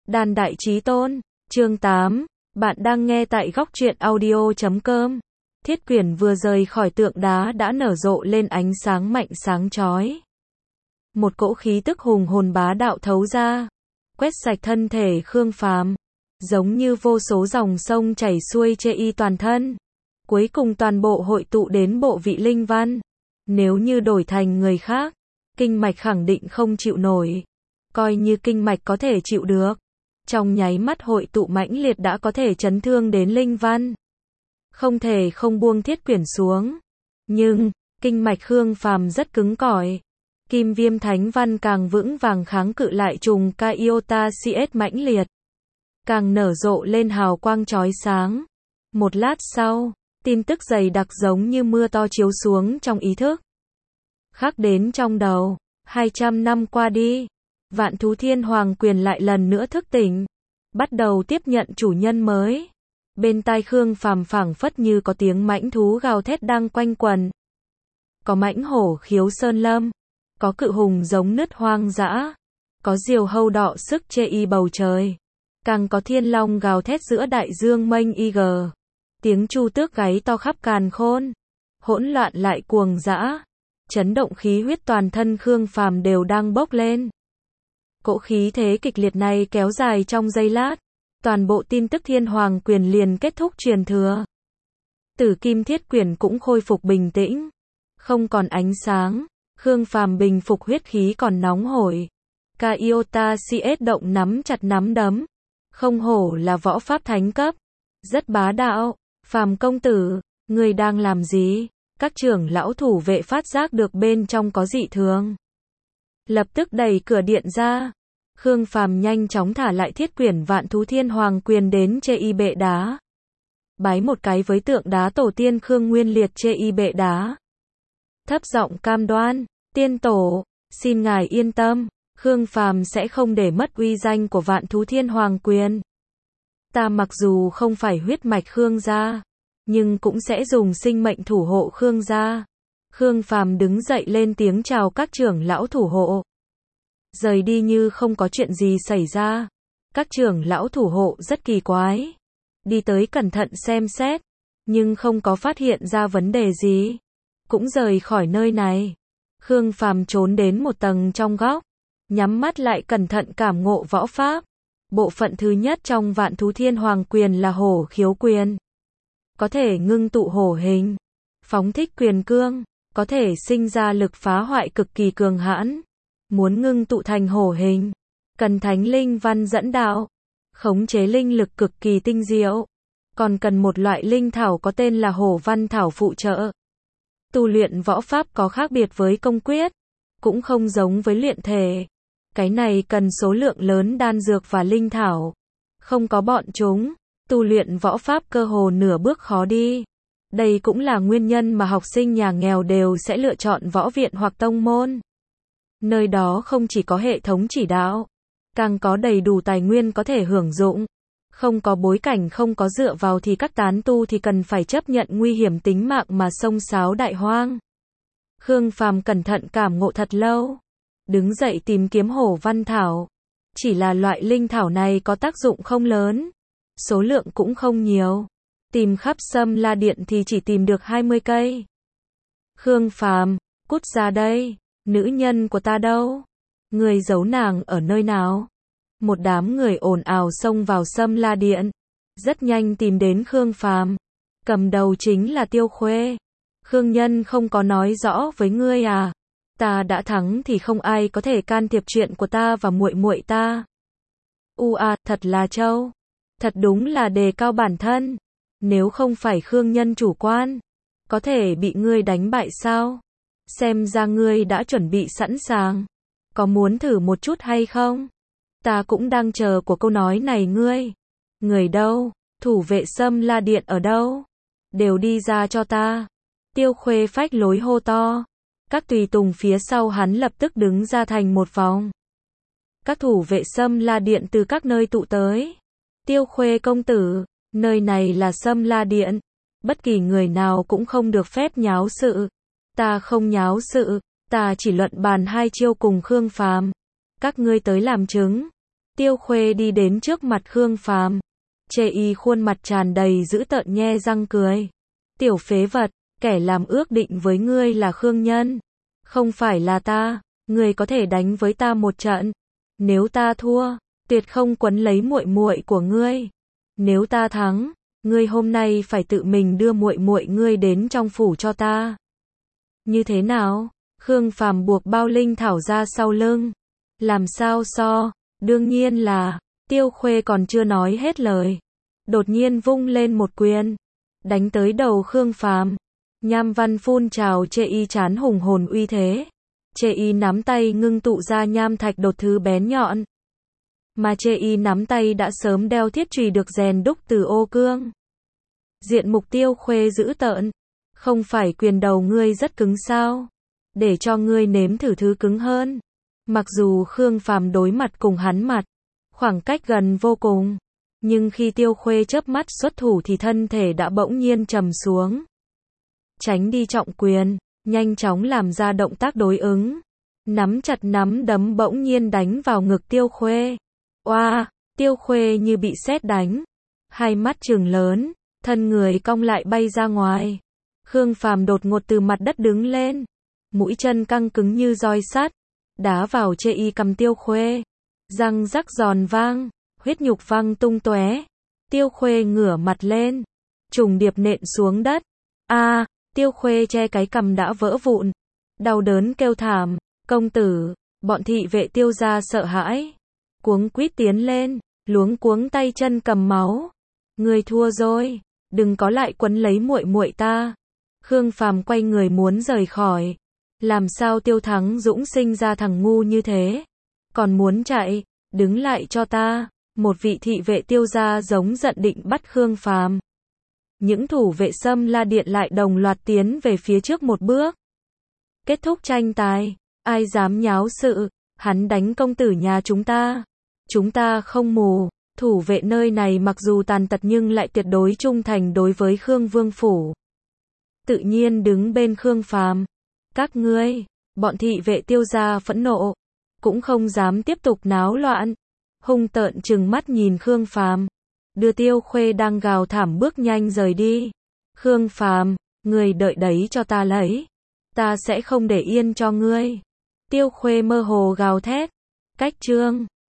Đàn đại chí tôn, chương 8, bạn đang nghe tại góc truyện audio.com. Thiết quyển vừa rời khỏi tượng đá đã nở rộ lên ánh sáng mạnh sáng chói. Một cỗ khí tức hùng hồn bá đạo thấu ra, quét sạch thân thể Khương Phàm, giống như vô số dòng sông chảy xuôi chê y toàn thân. Cuối cùng toàn bộ hội tụ đến bộ vị linh văn. Nếu như đổi thành người khác, kinh mạch khẳng định không chịu nổi. Coi như kinh mạch có thể chịu được, trong nháy mắt hội tụ mãnh liệt đã có thể chấn thương đến linh văn. Không thể không buông thiết quyển xuống. Nhưng, kinh mạch Khương Phàm rất cứng cỏi. Kim viêm thánh văn càng vững vàng kháng cự lại trùng ca iota CS mãnh liệt. Càng nở rộ lên hào quang chói sáng. Một lát sau, tin tức dày đặc giống như mưa to chiếu xuống trong ý thức. Khắc đến trong đầu, 200 năm qua đi, Vạn Thú Thiên Hoàng Quyền lại lần nữa thức tỉnh, bắt đầu tiếp nhận chủ nhân mới. Bên tai Khương Phàm phảng phất như có tiếng mãnh thú gào thét đang quanh quẩn. Có mãnh hổ khiếu sơn lâm, có cự hùng giống nứt hoang dã, có diều hâu đọ sức chê y bầu trời, càng có thiên long gào thét giữa đại dương mênh ig. Tiếng chu tước gáy to khắp càn khôn, hỗn loạn lại cuồng dã, chấn động khí huyết toàn thân Khương Phàm đều đang bốc lên. Cỗ khí thế kịch liệt này kéo dài trong giây lát, toàn bộ tin tức Thiên Hoàng Quyền liền kết thúc truyền thừa. Tử Kim Thiết Quyển cũng khôi phục bình tĩnh, không còn ánh sáng. Khương Phàm bình phục huyết khí còn nóng hổi. Ca iota CS động nắm chặt nắm đấm, không hổ là võ pháp thánh cấp, rất bá đạo. Phàm công tử, ngươi đang làm gì? Các trưởng lão thủ vệ phát giác được bên trong có dị thường, lập tức đẩy cửa điện ra. Khương Phàm nhanh chóng thả lại thiết quyển Vạn Thú Thiên Hoàng Quyền đến chê y bệ đá. Bái một cái với tượng đá tổ tiên Khương Nguyên Liệt chê y bệ đá. Thấp giọng cam đoan, tiên tổ, xin ngài yên tâm, Khương Phàm sẽ không để mất uy danh của Vạn Thú Thiên Hoàng Quyền. Ta mặc dù không phải huyết mạch Khương gia, nhưng cũng sẽ dùng sinh mệnh thủ hộ Khương gia. Khương Phàm đứng dậy lên tiếng chào các trưởng lão thủ hộ, rời đi như không có chuyện gì xảy ra. Các trưởng lão thủ hộ rất kỳ quái, đi tới cẩn thận xem xét, nhưng không có phát hiện ra vấn đề gì, cũng rời khỏi nơi này. Khương Phàm trốn đến một tầng trong góc, nhắm mắt lại cẩn thận cảm ngộ võ pháp. Bộ phận thứ nhất trong Vạn Thú Thiên Hoàng Quyền là hổ khiếu quyền, có thể ngưng tụ hổ hình, phóng thích quyền cương, có thể sinh ra lực phá hoại cực kỳ cường hãn. Muốn ngưng tụ thành hổ hình, cần thánh linh văn dẫn đạo, khống chế linh lực cực kỳ tinh diệu, còn cần một loại linh thảo có tên là hổ văn thảo phụ trợ. Tu luyện võ pháp có khác biệt với công quyết, cũng không giống với luyện thể. Cái này cần số lượng lớn đan dược và linh thảo. Không có bọn chúng, tu luyện võ pháp cơ hồ nửa bước khó đi. Đây cũng là nguyên nhân mà học sinh nhà nghèo đều sẽ lựa chọn võ viện hoặc tông môn. Nơi đó không chỉ có hệ thống chỉ đạo, càng có đầy đủ tài nguyên có thể hưởng dụng. Không có bối cảnh, không có dựa vào thì các tán tu thì cần phải chấp nhận nguy hiểm tính mạng mà xông xáo đại hoang. Khương Phàm cẩn thận cảm ngộ thật lâu, đứng dậy tìm kiếm hổ văn thảo. Chỉ là loại linh thảo này có tác dụng không lớn, số lượng cũng không nhiều. Tìm khắp Sâm La Điện thì chỉ tìm được 20 cây. Khương Phàm, cút ra đây, nữ nhân của ta đâu? Người giấu nàng ở nơi nào? Một đám người ồn ào xông vào Sâm La Điện, rất nhanh tìm đến Khương Phàm. Cầm đầu chính là Tiêu Khuê. Khương nhân không có nói rõ với ngươi à? Ta đã thắng thì không ai có thể can thiệp chuyện của ta và muội muội ta. Thật là trâu. Thật đúng là đề cao bản thân. Nếu không phải Khương nhân chủ quan, có thể bị ngươi đánh bại sao? Xem ra ngươi đã chuẩn bị sẵn sàng. Có muốn thử một chút hay không? Ta cũng đang chờ của câu nói này ngươi. Người đâu? Thủ vệ Sâm La Điện ở đâu? Đều đi ra cho ta. Tiêu Khuê phách lối hô to. Các tùy tùng phía sau hắn lập tức đứng ra thành một vòng. Các thủ vệ Sâm La Điện từ các nơi tụ tới. Tiêu Khuê công tử, nơi này là Sâm La Điện. Bất kỳ người nào cũng không được phép nháo sự. Ta không nháo sự, ta chỉ luận bàn 2 chiêu cùng Khương Phàm. Các ngươi tới làm chứng. Tiêu Khuê đi đến trước mặt Khương Phàm, chê y khuôn mặt tràn đầy dữ tợn nhe răng cười. Tiểu phế vật, kẻ làm ước định với ngươi là Khương Nhân, không phải là ta, ngươi có thể đánh với ta một trận. Nếu ta thua, tuyệt không quấn lấy muội muội của ngươi. Nếu ta thắng, ngươi hôm nay phải tự mình đưa muội muội ngươi đến trong phủ cho ta. Như thế nào? Khương Phàm buộc bao linh thảo ra sau lưng. Làm sao so? Đương nhiên là, Tiêu Khuê còn chưa nói hết lời. Đột nhiên vung lên một quyền, đánh tới đầu Khương Phàm. Nham văn phun trào chê y chán hùng hồn uy thế. Chê y nắm tay ngưng tụ ra nham thạch đột thứ bén nhọn. Mà chê y nắm tay đã sớm đeo thiết chùy được rèn đúc từ ô cương. Diện mục Tiêu Khuê dữ tợn. Không phải quyền đầu ngươi rất cứng sao? Để cho ngươi nếm thử thứ cứng hơn. Mặc dù Khương Phàm đối mặt cùng hắn mặt, khoảng cách gần vô cùng, nhưng khi Tiêu Khuê chớp mắt xuất thủ thì thân thể đã bỗng nhiên trầm xuống. Tránh đi trọng quyền, nhanh chóng làm ra động tác đối ứng. Nắm chặt nắm đấm bỗng nhiên đánh vào ngực Tiêu Khuê. Oa, Tiêu Khuê như bị sét đánh, hai mắt trừng lớn, thân người cong lại bay ra ngoài. Khương Phàm đột ngột từ mặt đất đứng lên, mũi chân căng cứng như roi sắt, đá vào chê y cầm Tiêu Khuê. Răng rắc giòn vang, huyết nhục văng tung tóe. Tiêu Khuê ngửa mặt lên, trùng điệp nện xuống đất. A, Tiêu Khuê che cái cằm đã vỡ vụn, đau đớn kêu thảm. Công tử, bọn thị vệ Tiêu gia sợ hãi, cuống quýt tiến lên, luống cuống tay chân cầm máu. Ngươi thua rồi, đừng có lại quấn lấy muội muội ta. Khương Phàm quay người muốn rời khỏi. Làm sao Tiêu Thắng Dũng sinh ra thằng ngu như thế? Còn muốn chạy, đứng lại cho ta. Một vị thị vệ Tiêu gia giống giận định bắt Khương Phàm. Những thủ vệ Sâm La Điện lại đồng loạt tiến về phía trước một bước. Kết thúc tranh tài, ai dám nháo sự, hắn đánh công tử nhà chúng ta. Chúng ta không mù, thủ vệ nơi này mặc dù tàn tật nhưng lại tuyệt đối trung thành đối với Khương Vương Phủ. Tự nhiên đứng bên Khương Phàm. Các ngươi, bọn thị vệ Tiêu gia phẫn nộ, cũng không dám tiếp tục náo loạn, hung tợn trừng mắt nhìn Khương Phàm, đưa Tiêu Khuê đang gào thảm bước nhanh rời đi. Khương Phàm, ngươi đợi đấy cho ta lấy, ta sẽ không để yên cho ngươi. Tiêu Khuê mơ hồ gào thét. Cách chương